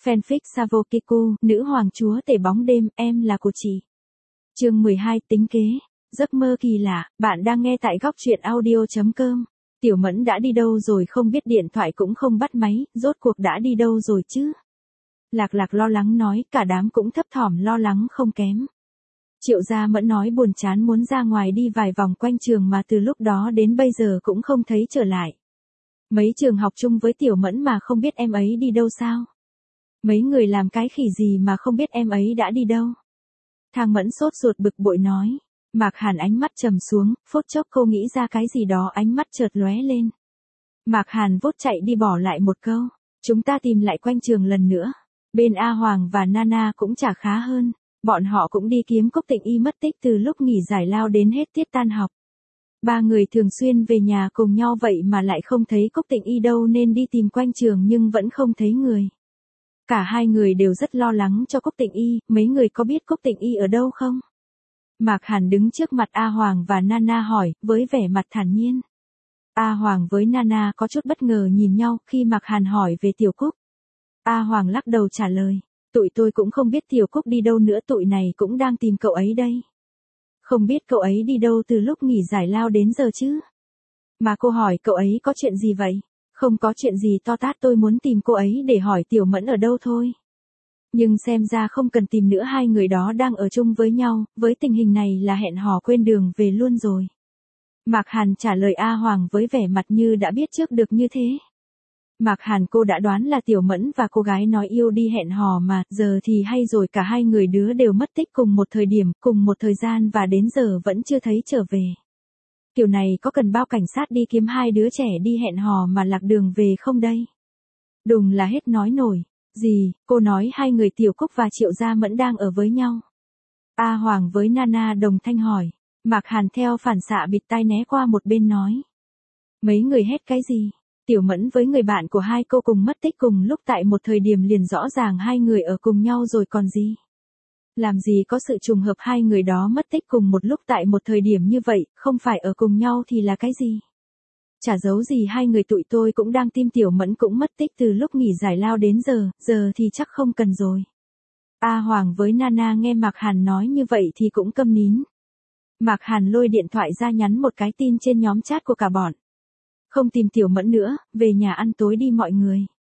Fanfic Savokiku, nữ hoàng chúa tể bóng đêm, em là của chị. Chương 12, tính kế. Giấc mơ kỳ lạ, bạn đang nghe tại góc truyện audio.com. Tiểu Mẫn đã đi đâu rồi không biết, điện thoại cũng không bắt máy, rốt cuộc đã đi đâu rồi chứ? Lạc Lạc lo lắng nói, cả đám cũng thấp thỏm lo lắng không kém. Triệu Gia Mẫn nói buồn chán muốn ra ngoài đi vài vòng quanh trường mà từ lúc đó đến bây giờ cũng không thấy trở lại. Mấy trường học chung với Tiểu Mẫn mà không biết em ấy đi đâu sao? Mấy người làm cái khỉ gì mà không biết em ấy đã đi đâu? Thang Mẫn sốt ruột bực bội nói. Mạc Hàn ánh mắt trầm xuống, phút chốc cô nghĩ ra cái gì đó, ánh mắt chợt lóe lên. Mạc Hàn vút chạy đi bỏ lại một câu. Chúng ta tìm lại quanh trường lần nữa. Bên A Hoàng và Nana cũng chả khá hơn. Bọn họ cũng đi kiếm Cúc Tịnh Y mất tích từ lúc nghỉ giải lao đến hết tiết tan học. Ba người thường xuyên về nhà cùng nhau vậy mà lại không thấy Cúc Tịnh Y đâu nên đi tìm quanh trường nhưng vẫn không thấy người. Cả hai người đều rất lo lắng cho Cúc Tịnh Y, mấy người có biết Cúc Tịnh Y ở đâu không? Mạc Hàn đứng trước mặt A Hoàng và Nana hỏi, với vẻ mặt thản nhiên. A Hoàng với Nana có chút bất ngờ nhìn nhau khi Mạc Hàn hỏi về Tiểu Cúc. A Hoàng lắc đầu trả lời, tụi tôi cũng không biết Tiểu Cúc đi đâu nữa, tụi này cũng đang tìm cậu ấy đây. Không biết cậu ấy đi đâu từ lúc nghỉ giải lao đến giờ chứ? Mà cô hỏi cậu ấy có chuyện gì vậy? Không có chuyện gì to tát, tôi muốn tìm cô ấy để hỏi Tiểu Mẫn ở đâu thôi. Nhưng xem ra không cần tìm nữa, hai người đó đang ở chung với nhau, với tình hình này là hẹn hò quên đường về luôn rồi. Mạc Hàn trả lời A Hoàng với vẻ mặt như đã biết trước được như thế. Mạc Hàn, cô đã đoán là Tiểu Mẫn và cô gái nói yêu đi hẹn hò mà, giờ thì hay rồi, cả hai người đứa đều mất tích cùng một thời điểm, cùng một thời gian và đến giờ vẫn chưa thấy trở về. Kiểu này có cần bao cảnh sát đi kiếm hai đứa trẻ đi hẹn hò mà lạc đường về không đây? Đùng là hết nói nổi. Gì, cô nói hai người Tiểu Cúc và Triệu Gia Mẫn đang ở với nhau? A Hoàng với Nana đồng thanh hỏi. Mạc Hàn theo phản xạ bịt tai né qua một bên nói. Mấy người hét cái gì? Tiểu Mẫn với người bạn của hai cô cùng mất tích cùng lúc tại một thời điểm, liền rõ ràng hai người ở cùng nhau rồi còn gì? Làm gì có sự trùng hợp hai người đó mất tích cùng một lúc tại một thời điểm như vậy, không phải ở cùng nhau thì là cái gì? Chả giấu gì, hai người tụi tôi cũng đang tìm Tiểu Mẫn cũng mất tích từ lúc nghỉ giải lao đến giờ thì chắc không cần rồi. A Hoàng với Nana nghe Mạc Hàn nói như vậy thì cũng câm nín. Mạc Hàn lôi điện thoại ra nhắn một cái tin trên nhóm chat của cả bọn. Không tìm Tiểu Mẫn nữa, về nhà ăn tối đi mọi người.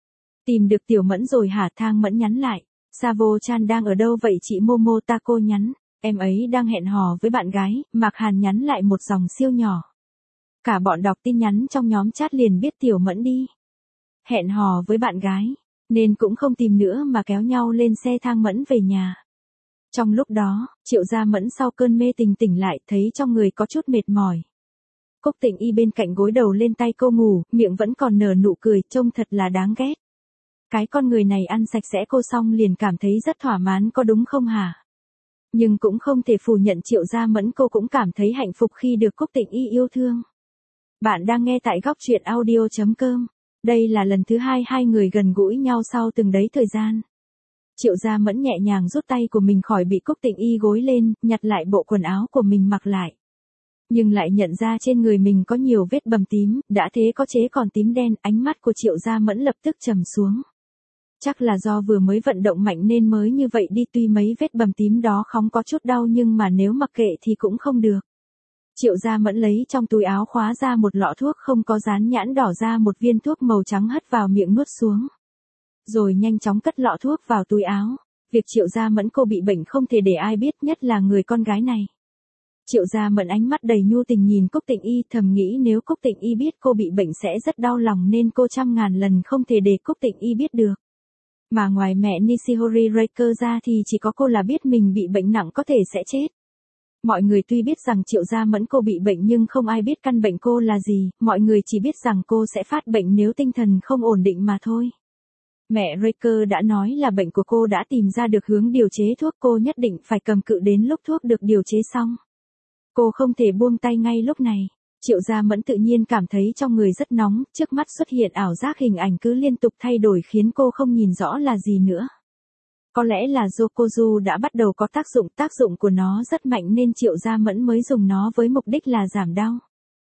Tìm được Tiểu Mẫn rồi hả? Thang Mẫn nhắn lại. Savo-chan đang ở đâu vậy chị Momo? Taco nhắn. Em ấy đang hẹn hò với bạn gái. Mạc Hàn nhắn lại một dòng siêu nhỏ. Cả bọn đọc tin nhắn trong nhóm chat liền biết Tiểu Mẫn đi hẹn hò với bạn gái, nên cũng không tìm nữa mà kéo nhau lên xe Thang Mẫn về nhà. Trong lúc đó, Triệu Gia Mẫn sau cơn mê tỉnh lại, thấy trong người có chút mệt mỏi. Cúc Tịnh Y bên cạnh gối đầu lên tay cô ngủ, miệng vẫn còn nở nụ cười, trông thật là đáng ghét. Cái con người này ăn sạch sẽ cô xong liền cảm thấy rất thỏa mãn, có đúng không hả? Nhưng cũng không thể phủ nhận Triệu Gia Mẫn cô cũng cảm thấy hạnh phúc khi được Cúc Tịnh Y yêu thương. Bạn đang nghe tại góc truyện audio.com. Đây là lần thứ hai người gần gũi nhau sau từng đấy thời gian. Triệu Gia Mẫn nhẹ nhàng rút tay của mình khỏi bị Cúc Tịnh Y gối lên, nhặt lại bộ quần áo của mình mặc lại. Nhưng lại nhận ra trên người mình có nhiều vết bầm tím, đã thế có chế còn tím đen, ánh mắt của Triệu Gia Mẫn lập tức trầm xuống. Chắc là do vừa mới vận động mạnh nên mới như vậy đi, tuy mấy vết bầm tím đó không có chút đau nhưng mà nếu mặc kệ thì cũng không được. Triệu Gia Mẫn lấy trong túi áo khóa ra một lọ thuốc không có dán nhãn đỏ, ra một viên thuốc màu trắng hất vào miệng nuốt xuống. Rồi nhanh chóng cất lọ thuốc vào túi áo. Việc Triệu Gia Mẫn cô bị bệnh không thể để ai biết, nhất là người con gái này. Triệu Gia Mẫn ánh mắt đầy nhu tình nhìn Cúc Tịnh Y, thầm nghĩ nếu Cúc Tịnh Y biết cô bị bệnh sẽ rất đau lòng nên cô trăm ngàn lần không thể để Cúc Tịnh Y biết được. Mà ngoài mẹ Nishihori Reika ra thì chỉ có cô là biết mình bị bệnh nặng, có thể sẽ chết. Mọi người tuy biết rằng Triệu Gia Mẫn cô bị bệnh nhưng không ai biết căn bệnh cô là gì, mọi người chỉ biết rằng cô sẽ phát bệnh nếu tinh thần không ổn định mà thôi. Mẹ Reika đã nói là bệnh của cô đã tìm ra được hướng điều chế thuốc, cô nhất định phải cầm cự đến lúc thuốc được điều chế xong. Cô không thể buông tay ngay lúc này. Triệu Gia Mẫn tự nhiên cảm thấy trong người rất nóng, trước mắt xuất hiện ảo giác hình ảnh cứ liên tục thay đổi khiến cô không nhìn rõ là gì nữa. Có lẽ là Yokozu đã bắt đầu có tác dụng của nó rất mạnh nên Triệu Gia Mẫn mới dùng nó với mục đích là giảm đau.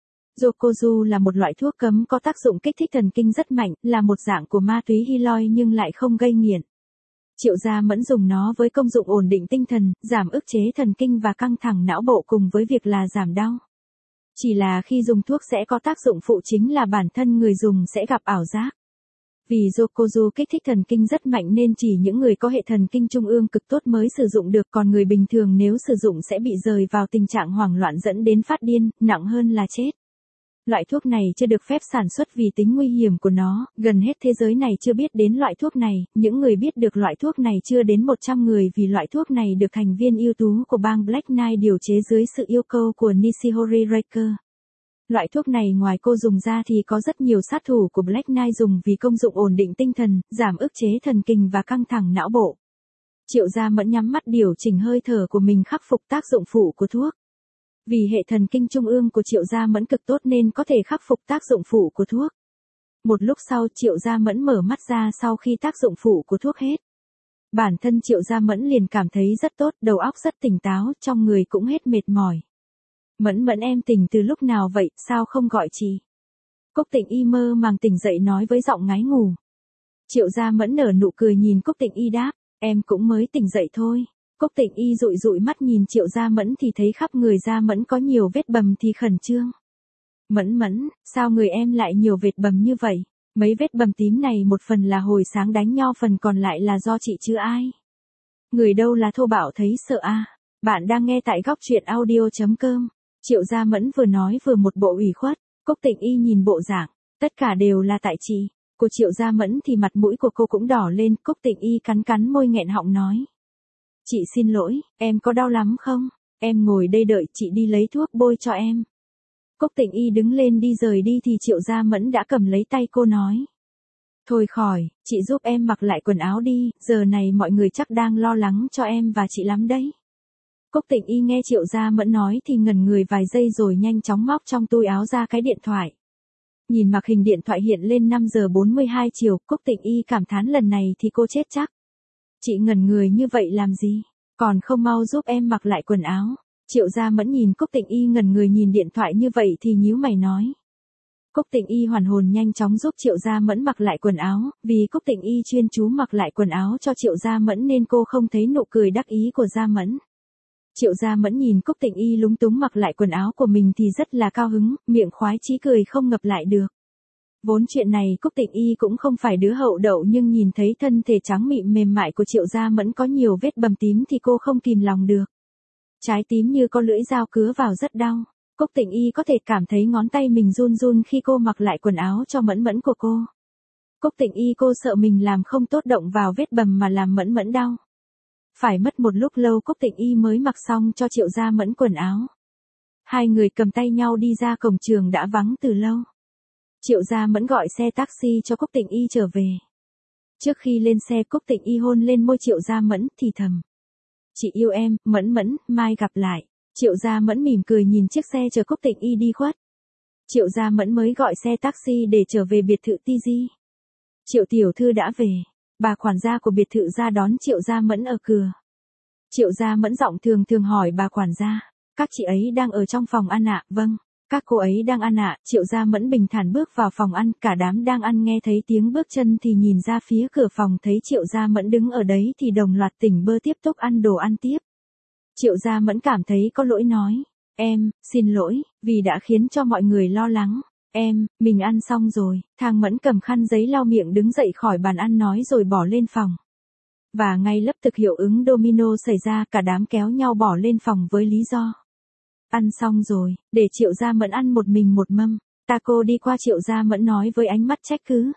Yokozu là một loại thuốc cấm có tác dụng kích thích thần kinh rất mạnh, là một dạng của ma túy Hiloi nhưng lại không gây nghiện. Triệu Gia Mẫn dùng nó với công dụng ổn định tinh thần, giảm ức chế thần kinh và căng thẳng não bộ cùng với việc là giảm đau. Chỉ là khi dùng thuốc sẽ có tác dụng phụ chính là bản thân người dùng sẽ gặp ảo giác. Vì Yokozu kích thích thần kinh rất mạnh nên chỉ những người có hệ thần kinh trung ương cực tốt mới sử dụng được, còn người bình thường nếu sử dụng sẽ bị rơi vào tình trạng hoảng loạn dẫn đến phát điên, nặng hơn là chết. Loại thuốc này chưa được phép sản xuất vì tính nguy hiểm của nó, gần hết thế giới này chưa biết đến loại thuốc này, những người biết được loại thuốc này chưa đến 100 người vì loại thuốc này được thành viên ưu tú của bang Black Knight điều chế dưới sự yêu cầu của Nishihori Riker. Loại thuốc này ngoài cô dùng ra thì có rất nhiều sát thủ của Black Knight dùng vì công dụng ổn định tinh thần, giảm ức chế thần kinh và căng thẳng não bộ. Triệu Gia Mẫn nhắm mắt điều chỉnh hơi thở của mình khắc phục tác dụng phụ của thuốc. Vì hệ thần kinh trung ương của Triệu Gia Mẫn cực tốt nên có thể khắc phục tác dụng phụ của thuốc. Một lúc sau Triệu Gia Mẫn mở mắt ra sau khi tác dụng phụ của thuốc hết. Bản thân Triệu Gia Mẫn liền cảm thấy rất tốt, đầu óc rất tỉnh táo, trong người cũng hết mệt mỏi. Mẫn Mẫn em tỉnh từ lúc nào vậy, sao không gọi chị? Cúc Tịnh Y mơ màng tỉnh dậy nói với giọng ngái ngủ. Triệu Gia Mẫn nở nụ cười nhìn Cúc Tịnh Y đáp, em cũng mới tỉnh dậy thôi. Cúc Tịnh Y dụi dụi mắt nhìn Triệu Gia Mẫn thì thấy khắp người Gia Mẫn có nhiều vết bầm thì khẩn trương. Mẫn Mẫn, sao người em lại nhiều vết bầm như vậy? Mấy vết bầm tím này một phần là hồi sáng đánh nhau, phần còn lại là do chị chứ ai? Người đâu là thô bạo thấy sợ à? Bạn đang nghe tại góc truyện audio.com. Triệu Gia Mẫn vừa nói vừa một bộ ủy khuất. Cúc Tịnh Y nhìn bộ dạng, tất cả đều là tại chị. Của Triệu Gia Mẫn thì mặt mũi của cô cũng đỏ lên. Cúc Tịnh Y cắn cắn môi nghẹn họng nói. Chị xin lỗi, em có đau lắm không? Em ngồi đây đợi chị đi lấy thuốc bôi cho em. Cúc Tịnh Y đứng lên đi rời đi thì Triệu Gia Mẫn đã cầm lấy tay cô nói. Thôi khỏi, chị giúp em mặc lại quần áo đi, giờ này mọi người chắc đang lo lắng cho em và chị lắm đấy. Cúc Tịnh Y nghe Triệu Gia Mẫn nói thì ngẩn người vài giây rồi nhanh chóng móc trong túi áo ra cái điện thoại. Nhìn màn hình điện thoại hiện lên 5 giờ 42 chiều, Cúc Tịnh Y cảm thán lần này thì cô chết chắc. Chị ngẩn người như vậy làm gì? Còn không mau giúp em mặc lại quần áo. Triệu Gia Mẫn nhìn Cúc Tịnh Y ngẩn người nhìn điện thoại như vậy thì nhíu mày nói. Cúc Tịnh Y hoàn hồn nhanh chóng giúp Triệu Gia Mẫn mặc lại quần áo, vì Cúc Tịnh Y chuyên chú mặc lại quần áo cho Triệu Gia Mẫn nên cô không thấy nụ cười đắc ý của Gia Mẫn. Triệu Gia Mẫn nhìn Cúc Tịnh Y lúng túng mặc lại quần áo của mình thì rất là cao hứng, miệng khoái chí cười không ngập lại được. Vốn chuyện này Cúc Tịnh Y cũng không phải đứa hậu đậu nhưng nhìn thấy thân thể trắng mịn mềm mại của Triệu Gia Mẫn có nhiều vết bầm tím thì cô không kìm lòng được. Trái tím như có lưỡi dao cứa vào rất đau. Cúc Tịnh Y có thể cảm thấy ngón tay mình run run khi cô mặc lại quần áo cho Mẫn Mẫn của cô. Cúc Tịnh Y cô sợ mình làm không tốt động vào vết bầm mà làm Mẫn Mẫn đau. Phải mất một lúc lâu Cúc Tịnh Y mới mặc xong cho Triệu Gia Mẫn quần áo. Hai người cầm tay nhau đi ra cổng trường đã vắng từ lâu. Triệu Gia Mẫn gọi xe taxi cho Cúc Tịnh Y trở về. Trước khi lên xe Cúc Tịnh Y hôn lên môi Triệu Gia Mẫn thì thầm. Chị yêu em, Mẫn Mẫn, mai gặp lại. Triệu Gia Mẫn mỉm cười nhìn chiếc xe chờ Cúc Tịnh Y đi khuất. Triệu Gia Mẫn mới gọi xe taxi để trở về biệt thự TG. Triệu tiểu thư đã về. Bà quản gia của biệt thự ra đón Triệu Gia Mẫn ở cửa. Triệu Gia Mẫn giọng thường thường hỏi bà quản gia. Các chị ấy đang ở trong phòng ăn ạ? Vâng. Các cô ấy đang ăn ạ. Triệu Gia Mẫn bình thản bước vào phòng ăn, cả đám đang ăn nghe thấy tiếng bước chân thì nhìn ra phía cửa phòng thấy Triệu Gia Mẫn đứng ở đấy thì đồng loạt tỉnh bơ tiếp tục ăn đồ ăn tiếp. Triệu Gia Mẫn cảm thấy có lỗi nói. Em, xin lỗi, vì đã khiến cho mọi người lo lắng. Em, mình ăn xong rồi. Thang Mẫn cầm khăn giấy lau miệng đứng dậy khỏi bàn ăn nói rồi bỏ lên phòng. Và ngay lập tức hiệu ứng domino xảy ra, cả đám kéo nhau bỏ lên phòng với lý do. Ăn xong rồi, để Triệu Gia Mẫn ăn một mình một mâm. Taco đi qua Triệu Gia Mẫn nói với ánh mắt trách cứ.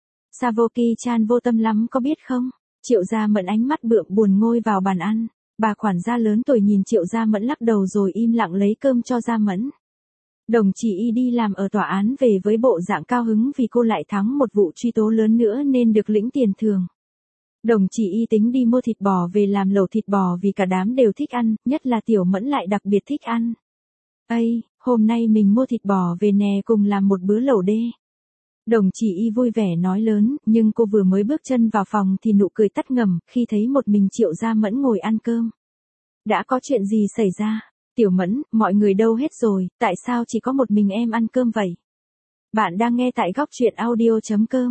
Savoki-chan vô tâm lắm có biết không? Triệu Gia Mẫn ánh mắt bượm buồn ngồi vào bàn ăn. Bà quản gia lớn tuổi nhìn Triệu Gia Mẫn lắc đầu rồi im lặng lấy cơm cho Gia Mẫn. Đồng chí Y đi làm ở tòa án về với bộ dạng cao hứng vì cô lại thắng một vụ truy tố lớn nữa nên được lĩnh tiền thưởng. Đồng chí Y tính đi mua thịt bò về làm lẩu thịt bò vì cả đám đều thích ăn, nhất là Tiểu Mẫn lại đặc biệt thích ăn. Ây, hôm nay mình mua thịt bò về nè cùng làm một bữa lẩu đê. Đồng chí Y vui vẻ nói lớn, nhưng cô vừa mới bước chân vào phòng thì nụ cười tắt ngầm khi thấy một mình Triệu Gia Mẫn ngồi ăn cơm. Đã có chuyện gì xảy ra? Tiểu Mẫn, mọi người đâu hết rồi, tại sao chỉ có một mình em ăn cơm vậy? Bạn đang nghe tại góc truyện audio.com.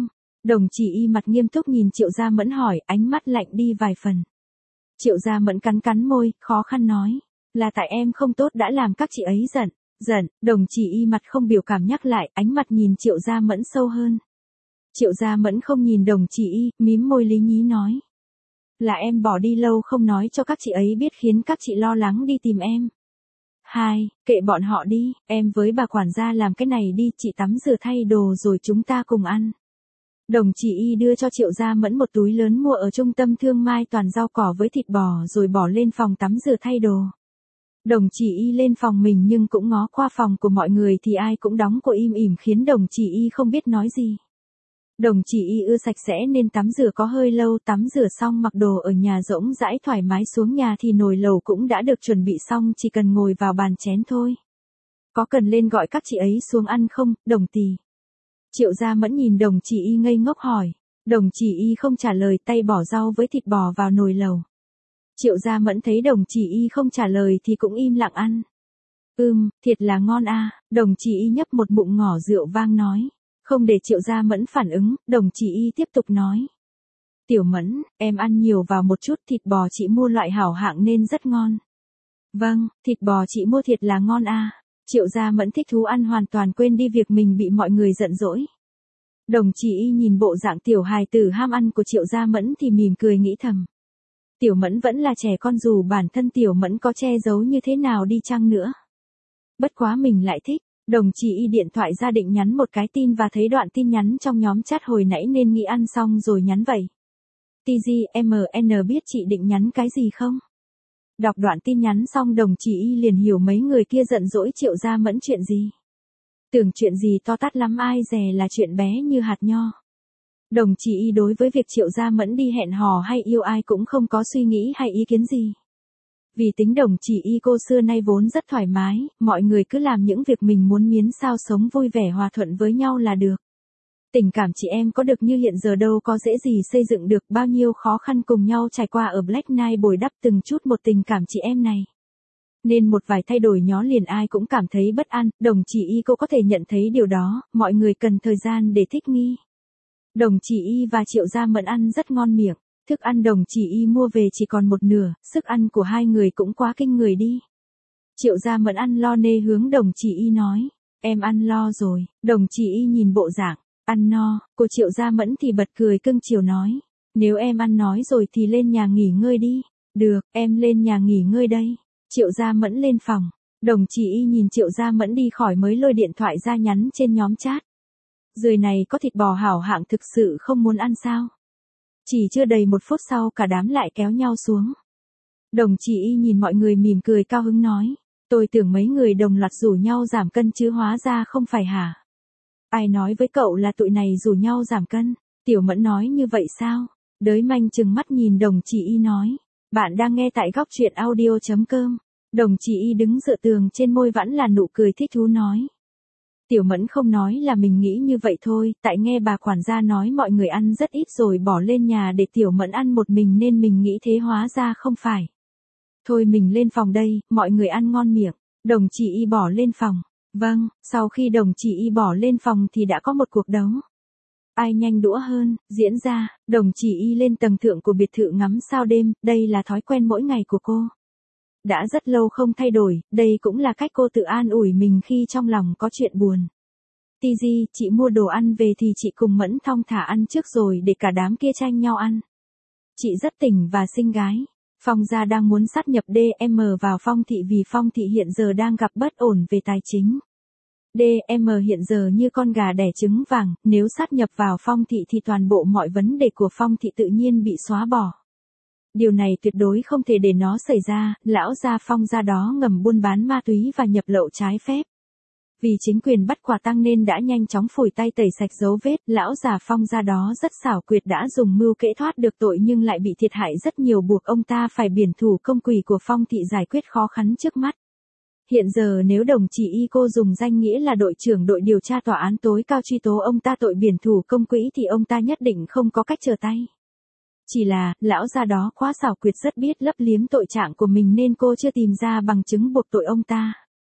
Đồng Chỉ Y mặt nghiêm túc nhìn Triệu Gia Mẫn hỏi, ánh mắt lạnh đi vài phần. Triệu Gia Mẫn cắn cắn môi, khó khăn nói, là tại em không tốt đã làm các chị ấy giận. Giận, Đồng Chỉ Y mặt không biểu cảm nhắc lại, ánh mặt nhìn Triệu Gia Mẫn sâu hơn. Triệu Gia Mẫn không nhìn Đồng Chỉ Y, mím môi lý nhí nói. Là em bỏ đi lâu không nói cho các chị ấy biết khiến các chị lo lắng đi tìm em. Kệ bọn họ đi, em với bà quản gia làm cái này đi, chị tắm rửa thay đồ rồi chúng ta cùng ăn. Đồng Chỉ Y đưa cho Triệu Gia Mẫn một túi lớn mua ở trung tâm thương mai toàn rau cỏ với thịt bò rồi bỏ lên phòng tắm rửa thay đồ. Đồng Chỉ Y lên phòng mình nhưng cũng ngó qua phòng của mọi người thì ai cũng đóng cửa im ỉm khiến Đồng Chỉ Y không biết nói gì. Đồng Chỉ Y ưa sạch sẽ nên tắm rửa có hơi lâu, tắm rửa xong mặc đồ ở nhà rỗng rãi thoải mái xuống nhà thì nồi lẩu cũng đã được chuẩn bị xong, chỉ cần ngồi vào bàn chén thôi. Có cần lên gọi các chị ấy xuống ăn không, Đồng tỷ? Triệu Gia Mẫn nhìn Đồng Chỉ Y ngây ngốc hỏi. Đồng Chỉ Y không trả lời, tay bỏ rau với thịt bò vào nồi lẩu. Triệu Gia Mẫn thấy Đồng Chỉ Y không trả lời thì cũng im lặng ăn. Thiệt là ngon a. Đồng Chỉ Y nhấp một ngụm ngỏ rượu vang nói. Không để Triệu Gia Mẫn phản ứng, Đồng Chỉ Y tiếp tục nói. Tiểu Mẫn, em ăn nhiều vào một chút, thịt bò chị mua loại hảo hạng nên rất ngon. Vâng, thịt bò chị mua thiệt là ngon a. Triệu Gia Mẫn thích thú ăn hoàn toàn quên đi việc mình bị mọi người giận dỗi. Đồng Chỉ Y nhìn bộ dạng tiểu hài tử ham ăn của Triệu Gia Mẫn thì mỉm cười nghĩ thầm. Tiểu Mẫn vẫn là trẻ con dù bản thân Tiểu Mẫn có che giấu như thế nào đi chăng nữa. Bất quá mình lại thích. Đồng Chỉ Y điện thoại ra định nhắn một cái tin và thấy đoạn tin nhắn trong nhóm chat hồi nãy nên nghĩ ăn xong rồi nhắn vậy. TGMN biết chị định nhắn cái gì không? Đọc đoạn tin nhắn xong Đồng Chỉ Y liền hiểu mấy người kia giận dỗi Triệu Gia Mẫn chuyện gì. Tưởng chuyện gì to tát lắm ai dè là chuyện bé như hạt nho. Đồng Chỉ Y đối với việc Triệu Gia Mẫn đi hẹn hò hay yêu ai cũng không có suy nghĩ hay ý kiến gì. Vì tính Đồng Chỉ Y cô xưa nay vốn rất thoải mái, mọi người cứ làm những việc mình muốn miễn sao sống vui vẻ hòa thuận với nhau là được. Tình cảm chị em có được như hiện giờ đâu có dễ gì xây dựng được, bao nhiêu khó khăn cùng nhau trải qua ở Black Knight bồi đắp từng chút một tình cảm chị em này. Nên một vài thay đổi nhỏ liền ai cũng cảm thấy bất an, Đồng Chỉ Y cô có thể nhận thấy điều đó, mọi người cần thời gian để thích nghi. Đồng Chỉ Y và Triệu Gia Mẫn ăn rất ngon miệng. Thức ăn Đồng Chỉ Y mua về chỉ còn một nửa, sức ăn của hai người cũng quá kinh người đi. Triệu Gia Mẫn ăn lo nê hướng Đồng Chỉ Y nói, em ăn lo rồi. Đồng Chỉ Y nhìn bộ dạng ăn no của Triệu Gia Mẫn thì bật cười cưng chiều nói, nếu em ăn nói rồi thì lên nhà nghỉ ngơi đi. Được, em lên nhà nghỉ ngơi đây. Triệu Gia Mẫn lên phòng. Đồng Chỉ Y nhìn Triệu Gia Mẫn đi khỏi mới lôi điện thoại ra nhắn trên nhóm chat. Dưới này có thịt bò hảo hạng thực sự không muốn ăn sao? Chỉ chưa đầy một phút sau cả đám lại kéo nhau xuống. Đồng Chỉ Y nhìn mọi người mỉm cười cao hứng nói. Tôi tưởng mấy người đồng loạt rủ nhau giảm cân chứ hóa ra không phải hả? Ai nói với cậu là tụi này rủ nhau giảm cân? Tiểu Mẫn nói như vậy sao? Đới Manh trừng mắt nhìn Đồng Chỉ Y nói. Bạn đang nghe tại góc truyện audio.com. Đồng Chỉ Y đứng dựa tường trên môi vẫn là nụ cười thích thú nói. Tiểu Mẫn không nói là mình nghĩ như vậy thôi, tại nghe bà quản gia nói mọi người ăn rất ít rồi bỏ lên nhà để Tiểu Mẫn ăn một mình nên mình nghĩ thế hóa ra không phải. Thôi mình lên phòng đây, mọi người ăn ngon miệng. Đồng Chỉ Y bỏ lên phòng. Vâng, sau khi Đồng Chỉ Y bỏ lên phòng thì đã có một cuộc đấu. Ai nhanh đũa hơn, diễn ra, Đồng Chỉ Y lên tầng thượng của biệt thự ngắm sao đêm, đây là thói quen mỗi ngày của cô. Đã rất lâu không thay đổi, đây cũng là cách cô tự an ủi mình khi trong lòng có chuyện buồn. TG, chị mua đồ ăn về thì chị cùng Mẫn thong thả ăn trước rồi để cả đám kia tranh nhau ăn. Chị rất tỉnh và xinh gái. Phong gia đang muốn sát nhập DM vào Phong thị vì Phong thị hiện giờ đang gặp bất ổn về tài chính. DM hiện giờ như con gà đẻ trứng vàng, nếu sát nhập vào Phong thị thì toàn bộ mọi vấn đề của Phong thị tự nhiên bị xóa bỏ. Điều này tuyệt đối không thể để nó xảy ra, lão gia Phong gia đó ngầm buôn bán ma túy và nhập lậu trái phép. Vì chính quyền bắt quả tang nên đã nhanh chóng phủi tay tẩy sạch dấu vết, lão già Phong gia đó rất xảo quyệt đã dùng mưu kế thoát được tội nhưng lại bị thiệt hại rất nhiều buộc ông ta phải biển thủ công quỷ của Phong thị giải quyết khó khăn trước mắt. Hiện giờ nếu Đồng Chỉ Y cô dùng danh nghĩa là đội trưởng đội điều tra tòa án tối cao truy tố ông ta tội biển thủ công quỹ thì ông ta nhất định không có cách trở tay. Chỉ là, lão già đó quá xảo quyệt rất biết lấp liếm tội trạng của mình nên cô chưa tìm ra bằng chứng buộc tội ông ta.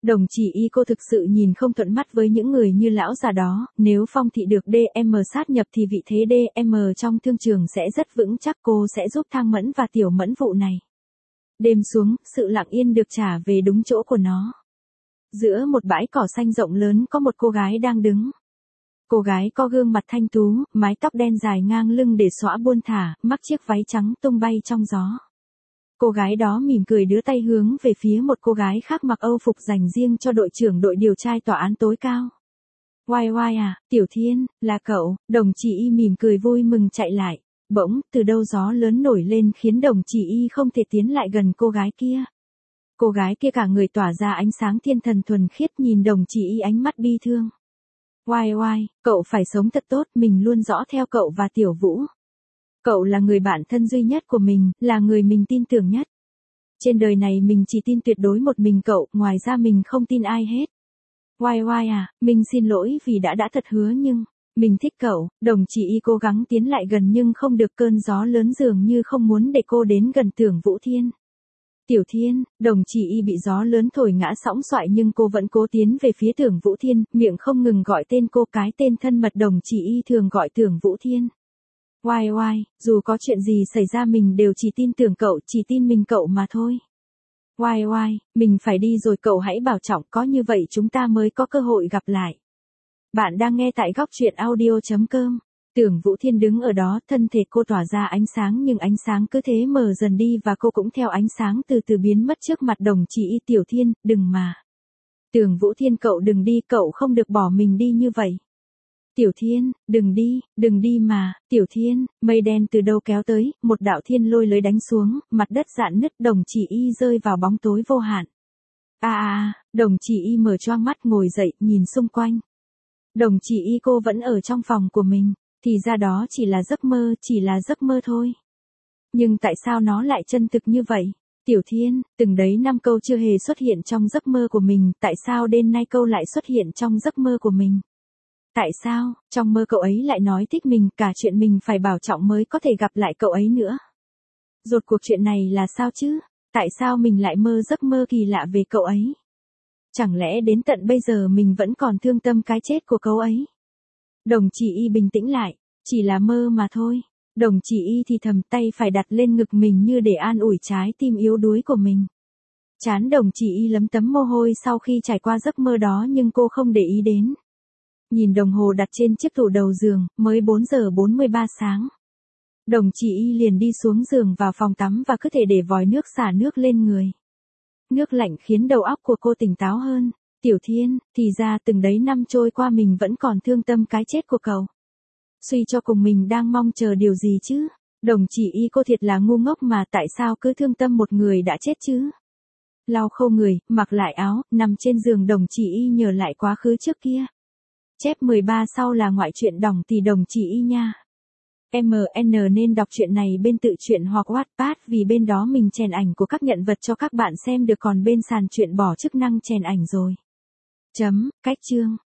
Đồng chỉ y cô thực sự nhìn không thuận mắt với những người như lão già đó, nếu Phong thị được DM sát nhập thì vị thế DM trong thương trường sẽ rất vững chắc, cô sẽ giúp Thang Mẫn và Tiểu Mẫn vụ này. Đêm xuống, sự lặng yên được trả về đúng chỗ của nó. Giữa một bãi cỏ xanh rộng lớn có một cô gái đang đứng. Cô gái có gương mặt thanh tú, mái tóc đen dài ngang lưng để xõa buông thả, mắc chiếc váy trắng tung bay trong gió. Cô gái đó mỉm cười đưa tay hướng về phía một cô gái khác mặc Âu phục dành riêng cho đội trưởng đội điều tra tòa án tối cao. Oai oai à, Tiểu Thiên, là cậu, đồng chỉ y mỉm cười vui mừng chạy lại. Bỗng, từ đâu gió lớn nổi lên khiến đồng chỉ y không thể tiến lại gần cô gái kia. Cô gái kia cả người tỏa ra ánh sáng thiên thần thuần khiết nhìn đồng chỉ y ánh mắt bi thương. Oai oai, cậu phải sống thật tốt, mình luôn dõi theo cậu và Tiểu Vũ. Cậu là người bạn thân duy nhất của mình, là người mình tin tưởng nhất. Trên đời này mình chỉ tin tuyệt đối một mình cậu, ngoài ra mình không tin ai hết. Oai oai à, mình xin lỗi vì đã thật hứa nhưng, mình thích cậu, đồng chỉ y cố gắng tiến lại gần nhưng không được, cơn gió lớn dường như không muốn để cô đến gần Tưởng Vũ Thiên. Tiểu Thiên, đồng chỉ y bị gió lớn thổi ngã sõng soại nhưng cô vẫn cố tiến về phía Tưởng Vũ Thiên, miệng không ngừng gọi tên cô, cái tên thân mật đồng chỉ y thường gọi Tưởng Vũ Thiên. Oai oai, dù có chuyện gì xảy ra mình đều chỉ tin tưởng cậu, chỉ tin mình cậu mà thôi. Oai oai, mình phải đi rồi, cậu hãy bảo trọng, có như vậy chúng ta mới có cơ hội gặp lại. Bạn đang nghe tại góc truyện audio.com. Tưởng Vũ Thiên đứng ở đó, thân thể cô tỏa ra ánh sáng nhưng ánh sáng cứ thế mờ dần đi và cô cũng theo ánh sáng từ từ biến mất trước mặt đồng chỉ y. Tiểu Thiên, đừng mà. Tưởng Vũ Thiên, cậu đừng đi, cậu không được bỏ mình đi như vậy. Tiểu Thiên, đừng đi mà. Tiểu Thiên, mây đen từ đâu kéo tới, một đạo thiên lôi lưới đánh xuống, mặt đất rạn nứt, đồng chỉ y rơi vào bóng tối vô hạn. Đồng chỉ y mở choang mắt ngồi dậy, nhìn xung quanh. Đồng chỉ y cô vẫn ở trong phòng của mình, thì ra đó chỉ là giấc mơ, chỉ là giấc mơ thôi. Nhưng tại sao nó lại chân thực như vậy? Tiểu Thiên, từng đấy năm câu chưa hề xuất hiện trong giấc mơ của mình, tại sao đêm nay câu lại xuất hiện trong giấc mơ của mình? Tại sao, trong mơ cậu ấy lại nói thích mình, cả chuyện mình phải bảo trọng mới có thể gặp lại cậu ấy nữa? Rốt cuộc chuyện này là sao chứ? Tại sao mình lại mơ giấc mơ kỳ lạ về cậu ấy? Chẳng lẽ đến tận bây giờ mình vẫn còn thương tâm cái chết của cậu ấy? Đồng chỉ y bình tĩnh lại, chỉ là mơ mà thôi. Đồng chỉ y thì thầm, tay phải đặt lên ngực mình như để an ủi trái tim yếu đuối của mình. Trán đồng chỉ y lấm tấm mồ hôi sau khi trải qua giấc mơ đó nhưng cô không để ý đến. Nhìn đồng hồ đặt trên chiếc tủ đầu giường, mới 4 giờ 43 sáng. Đồng chỉ y liền đi xuống giường vào phòng tắm và cứ thể để vòi nước xả nước lên người. Nước lạnh khiến đầu óc của cô tỉnh táo hơn. Tiểu Thiên, thì ra từng đấy năm trôi qua mình vẫn còn thương tâm cái chết của cậu. Suy cho cùng mình đang mong chờ điều gì chứ? Đồng chỉ y cô thiệt là ngu ngốc mà, tại sao cứ thương tâm một người đã chết chứ? Lau khô người, mặc lại áo, nằm trên giường đồng chỉ y nhớ lại quá khứ trước kia. Chép 13 sau là ngoại truyện đỏng thì đồng chỉ y nha. MN nên đọc truyện này bên tự truyện hoặc Wattpad vì bên đó mình chèn ảnh của các nhân vật cho các bạn xem được, còn bên sàn truyện bỏ chức năng chèn ảnh rồi. Cách chương